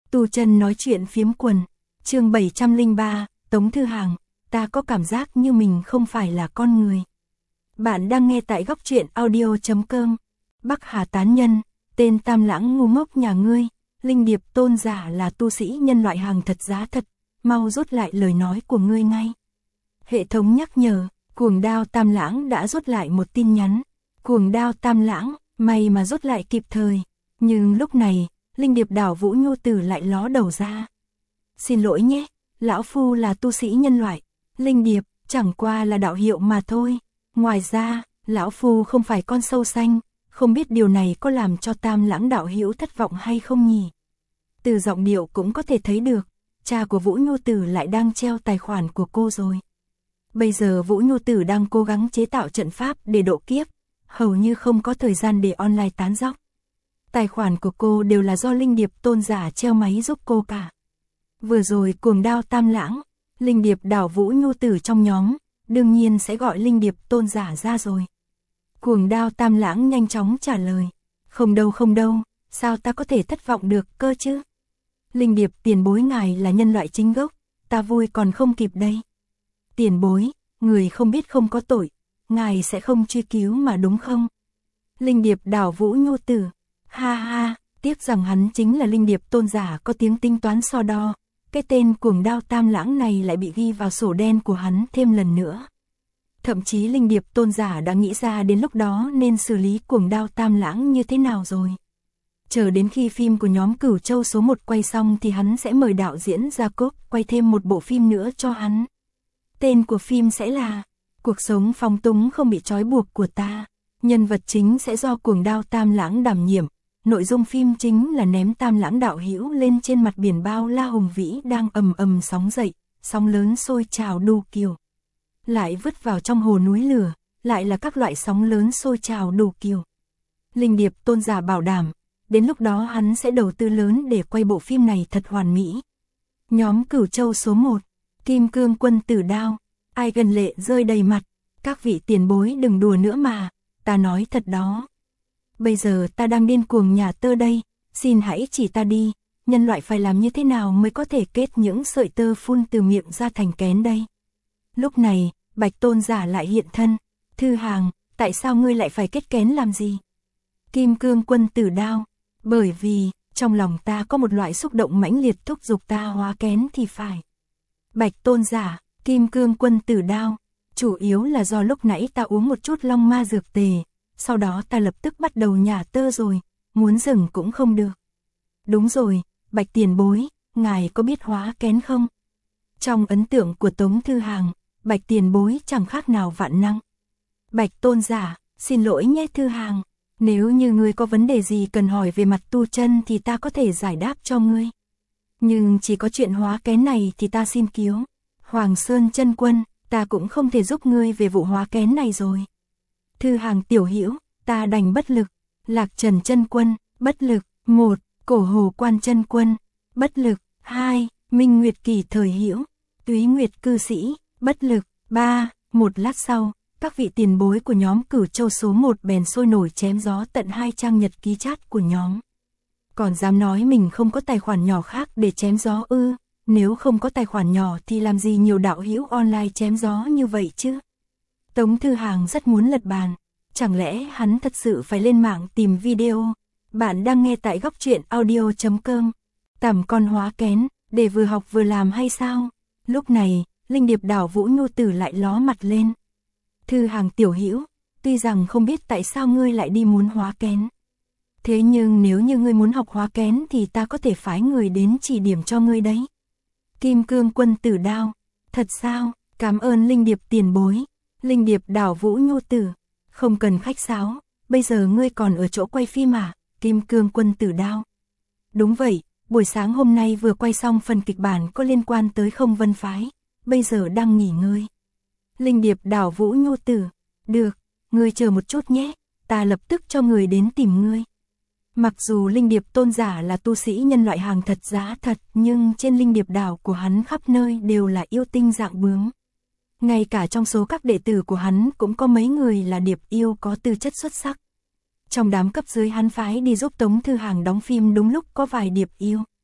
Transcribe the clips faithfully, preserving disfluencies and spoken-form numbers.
Tu Chân nói chuyện phiếm quần, chương bảy trăm lẻ ba, Tống Thư Hàng, ta có cảm giác như mình không phải là con người. Bạn đang nghe tại góc truyện audio chấm com. Bắc Hà tán nhân, tên Tam Lãng ngu ngốc nhà ngươi, Linh Điệp tôn giả là tu sĩ nhân loại hàng thật giá thật, mau rút lại lời nói của ngươi ngay. Hệ thống nhắc nhở, Cuồng Đao Tam Lãng đã rút lại một tin nhắn. Cuồng Đao Tam Lãng, may mà rút lại kịp thời, nhưng lúc này, Linh Điệp đảo Vũ Nhu Tử lại ló đầu ra. Xin lỗi nhé, lão phu là tu sĩ nhân loại, Linh Điệp chẳng qua là đạo hiệu mà thôi. Ngoài ra, lão phu không phải con sâu xanh, không biết điều này có làm cho Tam Lãng đạo hữu thất vọng hay không nhỉ? Từ giọng điệu cũng có thể thấy được, cha của Vũ Nhu Tử lại đang treo tài khoản của cô rồi. Bây giờ Vũ Nhu Tử đang cố gắng chế tạo trận pháp để độ kiếp, hầu như không có thời gian để online tán dóc. Tài khoản của cô đều là do Linh Điệp tôn giả treo máy giúp cô cả. Vừa rồi Cuồng Đao Tam Lãng, Linh Điệp đảo Vũ Nhu Tử trong nhóm, đương nhiên sẽ gọi Linh Điệp tôn giả ra rồi. Cuồng Đao Tam Lãng nhanh chóng trả lời, không đâu không đâu, sao ta có thể thất vọng được cơ chứ? Linh Điệp tiền bối ngài là nhân loại chính gốc, ta vui còn không kịp đây. Tiền bối, người không biết không có tội, ngài sẽ không truy cứu mà đúng không? Linh Điệp đảo Vũ Nhu Tử, ha ha, tiếc rằng hắn chính là Linh Điệp tôn giả có tiếng tính toán so đo, cái tên Cuồng Đao Tam Lãng này lại bị ghi vào sổ đen của hắn thêm lần nữa. Thậm chí Linh Điệp tôn giả đã nghĩ ra đến lúc đó nên xử lý Cuồng Đao Tam Lãng như thế nào rồi. Chờ đến khi phim của nhóm Cửu Châu số một quay xong thì hắn sẽ mời đạo diễn Jacob quay thêm một bộ phim nữa cho hắn. Tên của phim sẽ là Cuộc sống phóng túng không bị trói buộc của ta. Nhân vật chính sẽ do Cuồng Đao Tam Lãng đảm nhiệm. Nội dung phim chính là ném Tam Lãng đạo hữu lên trên mặt biển bao la hùng vĩ đang ầm ầm sóng dậy, sóng lớn sôi trào đủ kiểu. Lại vứt vào trong hồ núi lửa, lại là các loại sóng lớn sôi trào đủ kiểu. Linh Điệp tôn giả bảo đảm, đến lúc đó hắn sẽ đầu tư lớn để quay bộ phim này thật hoàn mỹ. Nhóm Cửu Châu số một, Kim Cương Quân Tử Đao, ai gần lệ rơi đầy mặt, các vị tiền bối đừng đùa nữa mà, ta nói thật đó. Bây giờ ta đang điên cuồng nhà tơ đây, xin hãy chỉ ta đi, nhân loại phải làm như thế nào mới có thể kết những sợi tơ phun từ miệng ra thành kén đây. Lúc này, Bạch tôn giả lại hiện thân, Thư Hàng, tại sao ngươi lại phải kết kén làm gì? Kim Cương Quân Tử Đao, bởi vì, trong lòng ta có một loại xúc động mãnh liệt thúc giục ta hóa kén thì phải. Bạch tôn giả, Kim Cương Quân Tử Đao, chủ yếu là do lúc nãy ta uống một chút long ma dược tề, sau đó ta lập tức bắt đầu nhả tơ rồi, muốn dừng cũng không được. Đúng rồi, Bạch tiền bối, ngài có biết hóa kén không? Trong ấn tượng của Tống Thư Hàng, Bạch tiền bối chẳng khác nào vạn năng. Bạch tôn giả, xin lỗi nhé Thư Hàng, nếu như ngươi có vấn đề gì cần hỏi về mặt tu chân thì ta có thể giải đáp cho ngươi. Nhưng chỉ có chuyện hóa kén này thì ta xin cứu. Hoàng Sơn chân quân, ta cũng không thể giúp ngươi về vụ hóa kén này rồi. Thư Hàng tiểu hữu, ta đành bất lực. Lạc Trần chân quân, bất lực. Một, Cổ Hồ Quan chân quân, bất lực. Hai, Minh Nguyệt Kỳ thời hữu, Túy Nguyệt cư sĩ, bất lực. Ba, một lát sau, các vị tiền bối của nhóm Cửu Châu số một bèn sôi nổi chém gió tận hai trang nhật ký chat của nhóm. Còn dám nói mình không có tài khoản nhỏ khác để chém gió ư? Nếu không có tài khoản nhỏ thì làm gì nhiều đạo hữu online chém gió như vậy chứ? Tống Thư Hàng rất muốn lật bàn. Chẳng lẽ hắn thật sự phải lên mạng tìm video? Bạn đang nghe tại góc truyện audio chấm com. Tầm con hóa kén, để vừa học vừa làm hay sao? Lúc này, Linh Điệp đảo Vũ Nhu Tử lại ló mặt lên. Thư Hàng tiểu hữu, tuy rằng không biết tại sao ngươi lại đi muốn hóa kén. Thế nhưng nếu như ngươi muốn học hóa kén thì ta có thể phái người đến chỉ điểm cho ngươi đấy. Kim Cương Quân Tử Đao, thật sao, cảm ơn Linh Điệp tiền bối. Linh Điệp đảo Vũ Nhu Tử, không cần khách sáo, bây giờ ngươi còn ở chỗ quay phim à? Kim Cương Quân Tử Đao, đúng vậy, buổi sáng hôm nay vừa quay xong phần kịch bản có liên quan tới Không Vân Phái, bây giờ đang nghỉ ngơi. Linh Điệp đảo Vũ Nhu Tử, được, ngươi chờ một chút nhé, ta lập tức cho người đến tìm ngươi. Mặc dù Linh Điệp tôn giả là tu sĩ nhân loại hàng thật giá thật, nhưng trên Linh Điệp đảo của hắn khắp nơi đều là yêu tinh dạng bướm. Ngay cả trong số các đệ tử của hắn cũng có mấy người là điệp yêu có tư chất xuất sắc. Trong đám cấp dưới hắn phái đi giúp Tống Thư Hàng đóng phim đúng lúc có vài điệp yêu.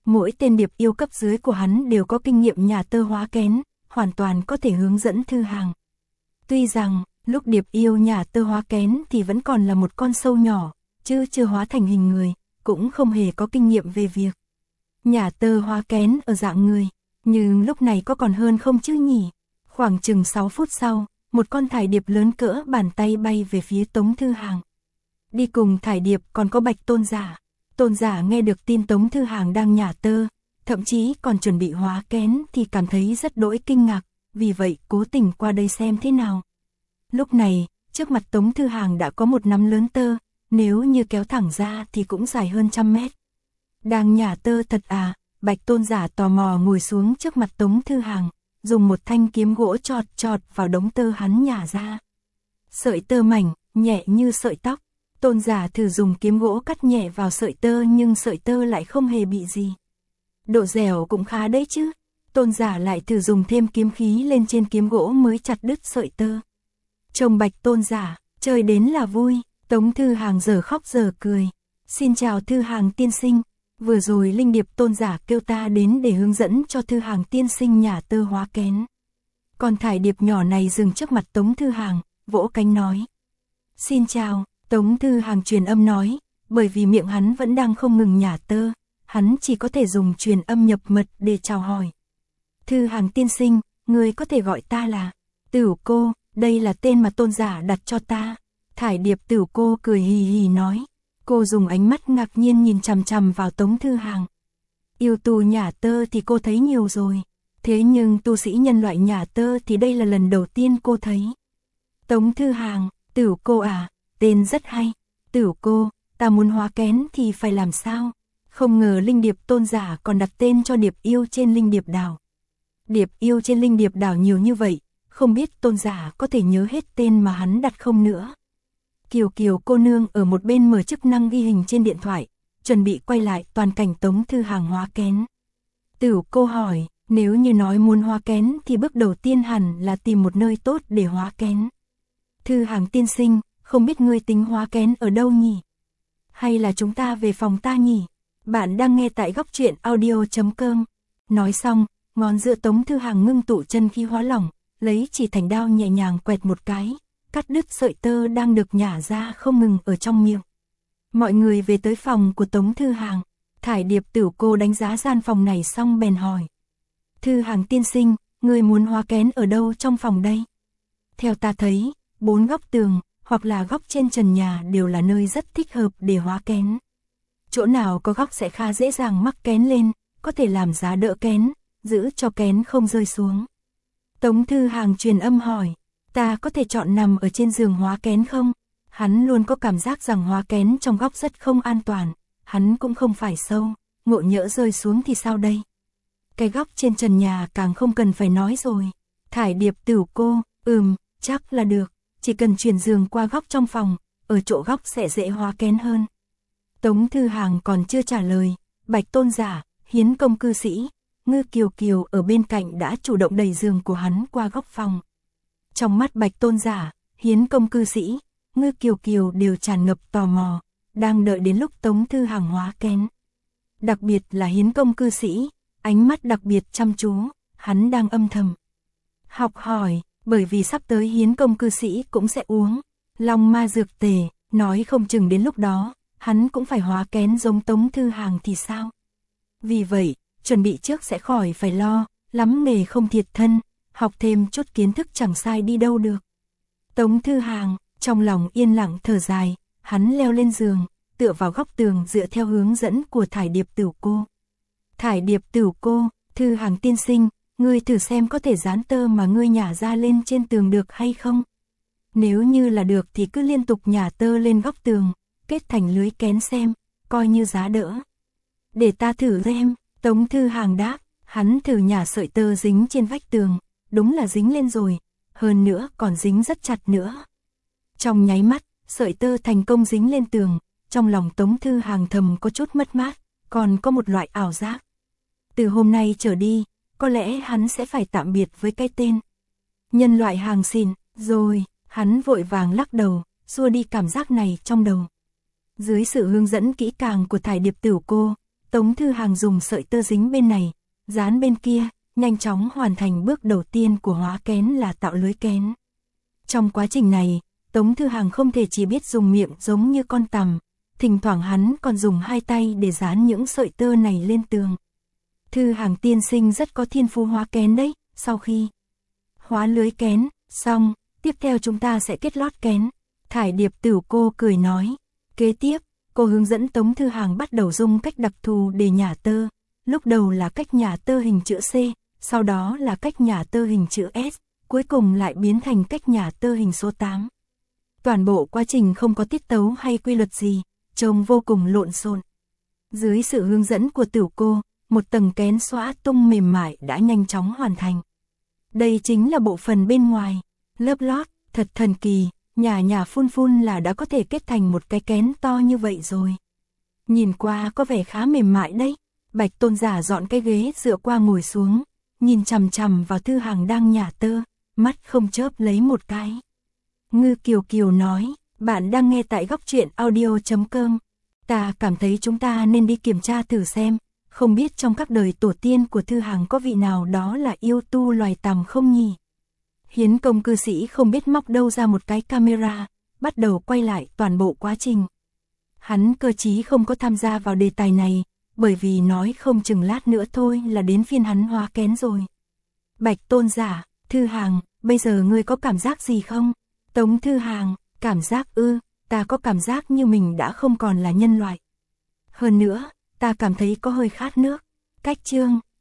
Mỗi tên điệp yêu cấp dưới của hắn đều có kinh nghiệm nhà tơ hóa kén, hoàn toàn có thể hướng dẫn Thư Hàng. Tuy rằng, lúc điệp yêu nhà tơ hóa kén thì vẫn còn là một con sâu nhỏ, chứ chưa hóa thành hình người, cũng không hề có kinh nghiệm về việc nhà tơ hóa kén ở dạng người, nhưng lúc này có còn hơn không chứ nhỉ? Khoảng chừng sáu phút sau, một con thải điệp lớn cỡ bàn tay bay về phía Tống Thư Hàng. Đi cùng thải điệp còn có Bạch Tôn Giả. Tôn Giả nghe được tin Tống Thư Hàng đang nhả tơ, thậm chí còn chuẩn bị hóa kén thì cảm thấy rất đỗi kinh ngạc, vì vậy cố tình qua đây xem thế nào. Lúc này, trước mặt Tống Thư Hàng đã có một nắm lớn tơ, nếu như kéo thẳng ra thì cũng dài hơn trăm mét. Đang nhả tơ thật à? Bạch Tôn Giả tò mò ngồi xuống trước mặt Tống Thư Hàng, dùng một thanh kiếm gỗ chọt chọt vào đống tơ hắn nhả ra. Sợi tơ mảnh, nhẹ như sợi tóc. Tôn Giả thử dùng kiếm gỗ cắt nhẹ vào sợi tơ nhưng sợi tơ lại không hề bị gì. Độ dẻo cũng khá đấy chứ. Tôn Giả lại thử dùng thêm kiếm khí lên trên kiếm gỗ mới chặt đứt sợi tơ. Trông Bạch Tôn Giả, chơi đến là vui. Tống Thư Hàng giờ khóc giờ cười. Xin chào Thư Hàng tiên sinh. Vừa rồi Linh Điệp Tôn Giả kêu ta đến để hướng dẫn cho Thư Hàng tiên sinh nhả tơ hóa kén. Còn thải điệp nhỏ này dừng trước mặt Tống Thư Hàng, vỗ cánh nói. Xin chào. Tống Thư Hàng truyền âm nói, bởi vì miệng hắn vẫn đang không ngừng nhả tơ, hắn chỉ có thể dùng truyền âm nhập mật để chào hỏi. Thư Hàng tiên sinh, người có thể gọi ta là Tửu Cô, đây là tên mà Tôn Giả đặt cho ta. Thải điệp Tửu Cô cười hì hì nói, cô dùng ánh mắt ngạc nhiên nhìn chằm chằm vào Tống Thư Hàng. Yêu tu nhả tơ thì cô thấy nhiều rồi, thế nhưng tu sĩ nhân loại nhả tơ thì đây là lần đầu tiên cô thấy. Tống Thư Hàng, Tửu Cô à? Tên rất hay. Tửu Cô, ta muốn hóa kén thì phải làm sao? Không ngờ Linh Điệp Tôn Giả còn đặt tên cho điệp yêu trên Linh Điệp Đảo. Điệp yêu trên Linh Điệp Đảo nhiều như vậy, không biết Tôn Giả có thể nhớ hết tên mà hắn đặt không nữa. Kiều Kiều cô nương ở một bên mở chức năng ghi hình trên điện thoại, chuẩn bị quay lại toàn cảnh Tống Thư Hàng hóa kén. Tửu Cô hỏi, nếu như nói muốn hóa kén thì bước đầu tiên hẳn là tìm một nơi tốt để hóa kén. Thư Hàng tiên sinh, không biết ngươi tính hóa kén ở đâu nhỉ? Hay là chúng ta về phòng ta nhỉ? Bạn đang nghe tại góc truyện audio chấm com. Nói xong, ngón giữa Tống Thư Hàng ngưng tụ chân khí hóa lỏng, lấy chỉ thành đao nhẹ nhàng quẹt một cái, cắt đứt sợi tơ đang được nhả ra không ngừng ở trong miệng. Mọi người về tới phòng của Tống Thư Hàng, thải điệp Tửu Cô đánh giá gian phòng này xong bèn hỏi. Thư Hàng tiên sinh, ngươi muốn hóa kén ở đâu trong phòng đây? Theo ta thấy, bốn góc tường, hoặc là góc trên trần nhà đều là nơi rất thích hợp để hóa kén. Chỗ nào có góc sẽ khá dễ dàng mắc kén lên, có thể làm giá đỡ kén, giữ cho kén không rơi xuống. Tống Thư Hàng truyền âm hỏi, ta có thể chọn nằm ở trên giường hóa kén không? Hắn luôn có cảm giác rằng hóa kén trong góc rất không an toàn, hắn cũng không phải sâu, ngộ nhỡ rơi xuống thì sao đây? Cái góc trên trần nhà càng không cần phải nói rồi. Thải điệp Tửu Cô, ừm, chắc là được. Chỉ cần chuyển giường qua góc trong phòng, ở chỗ góc sẽ dễ hóa kén hơn. Tống Thư Hàng còn chưa trả lời, Bạch Tôn Giả, Hiến Công cư sĩ, Ngư Kiều Kiều ở bên cạnh đã chủ động đẩy giường của hắn qua góc phòng. Trong mắt Bạch Tôn Giả, Hiến Công cư sĩ, Ngư Kiều Kiều đều tràn ngập tò mò, đang đợi đến lúc Tống Thư Hàng hóa kén. Đặc biệt là Hiến Công cư sĩ, ánh mắt đặc biệt chăm chú, hắn đang âm thầm học hỏi. Bởi vì sắp tới Hiến Công cư sĩ cũng sẽ uống Long Ma dược tề, nói không chừng đến lúc đó, hắn cũng phải hóa kén giống Tống Thư Hàng thì sao? Vì vậy, chuẩn bị trước sẽ khỏi phải lo, lắm nghề không thiệt thân, học thêm chút kiến thức chẳng sai đi đâu được. Tống Thư Hàng, trong lòng yên lặng thở dài, hắn leo lên giường, tựa vào góc tường dựa theo hướng dẫn của thải điệp Tửu Cô. Thải điệp Tửu Cô, Thư Hàng tiên sinh, ngươi thử xem có thể dán tơ mà ngươi nhả ra lên trên tường được hay không? Nếu như là được thì cứ liên tục nhả tơ lên góc tường, kết thành lưới kén xem, coi như giá đỡ. Để ta thử xem, Tống Thư Hàng đáp, hắn thử nhả sợi tơ dính trên vách tường, đúng là dính lên rồi, hơn nữa còn dính rất chặt nữa. Trong nháy mắt, sợi tơ thành công dính lên tường, trong lòng Tống Thư Hàng thầm có chút mất mát, còn có một loại ảo giác. Từ hôm nay trở đi, có lẽ hắn sẽ phải tạm biệt với cái tên nhân loại hàng xịn, rồi, hắn vội vàng lắc đầu, xua đi cảm giác này trong đầu. Dưới sự hướng dẫn kỹ càng của thải điệp Tửu Cô, Tống Thư Hàng dùng sợi tơ dính bên này, dán bên kia, nhanh chóng hoàn thành bước đầu tiên của hóa kén là tạo lưới kén. Trong quá trình này, Tống Thư Hàng không thể chỉ biết dùng miệng giống như con tằm, thỉnh thoảng hắn còn dùng hai tay để dán những sợi tơ này lên tường. Thư Hàng tiên sinh rất có thiên phú hóa kén đấy, sau khi hóa lưới kén, xong, tiếp theo chúng ta sẽ kết lót kén. Thải Điệp Tửu cô cười nói. Kế tiếp, cô hướng dẫn Tống Thư Hàng bắt đầu dùng cách đặc thù để nhả tơ. Lúc đầu là cách nhả tơ hình chữ C, sau đó là cách nhả tơ hình chữ S, cuối cùng lại biến thành cách nhả tơ hình số tám. Toàn bộ quá trình không có tiết tấu hay quy luật gì, trông vô cùng lộn xộn. Dưới sự hướng dẫn của Tửu cô, một tầng kén xõa tung mềm mại đã nhanh chóng hoàn thành. Đây chính là bộ phận bên ngoài, lớp lót, thật thần kỳ, nhả nhả phun phun là đã có thể kết thành một cái kén to như vậy rồi. Nhìn qua có vẻ khá mềm mại đấy. Bạch Tôn giả dọn cái ghế dựa qua ngồi xuống, nhìn chằm chằm vào Thư Hàng đang nhả tơ, mắt không chớp lấy một cái. Ngư Kiều Kiều nói, bạn đang nghe tại góc truyện audio chấm com. Ta cảm thấy chúng ta nên đi kiểm tra thử xem, không biết trong các đời tổ tiên của Thư Hàng có vị nào đó là yêu tu loài tằm không nhỉ? Hiến công cư sĩ không biết móc đâu ra một cái camera, bắt đầu quay lại toàn bộ quá trình. Hắn cơ chí không có tham gia vào đề tài này, bởi vì nói không chừng lát nữa thôi là đến phiên hắn hóa kén rồi. Bạch Tôn giả, Thư Hàng, bây giờ ngươi có cảm giác gì không? Tống Thư Hàng, cảm giác ư, ta có cảm giác như mình đã không còn là nhân loại. Hơn nữa, ta cảm thấy có hơi khát nước. Cách chương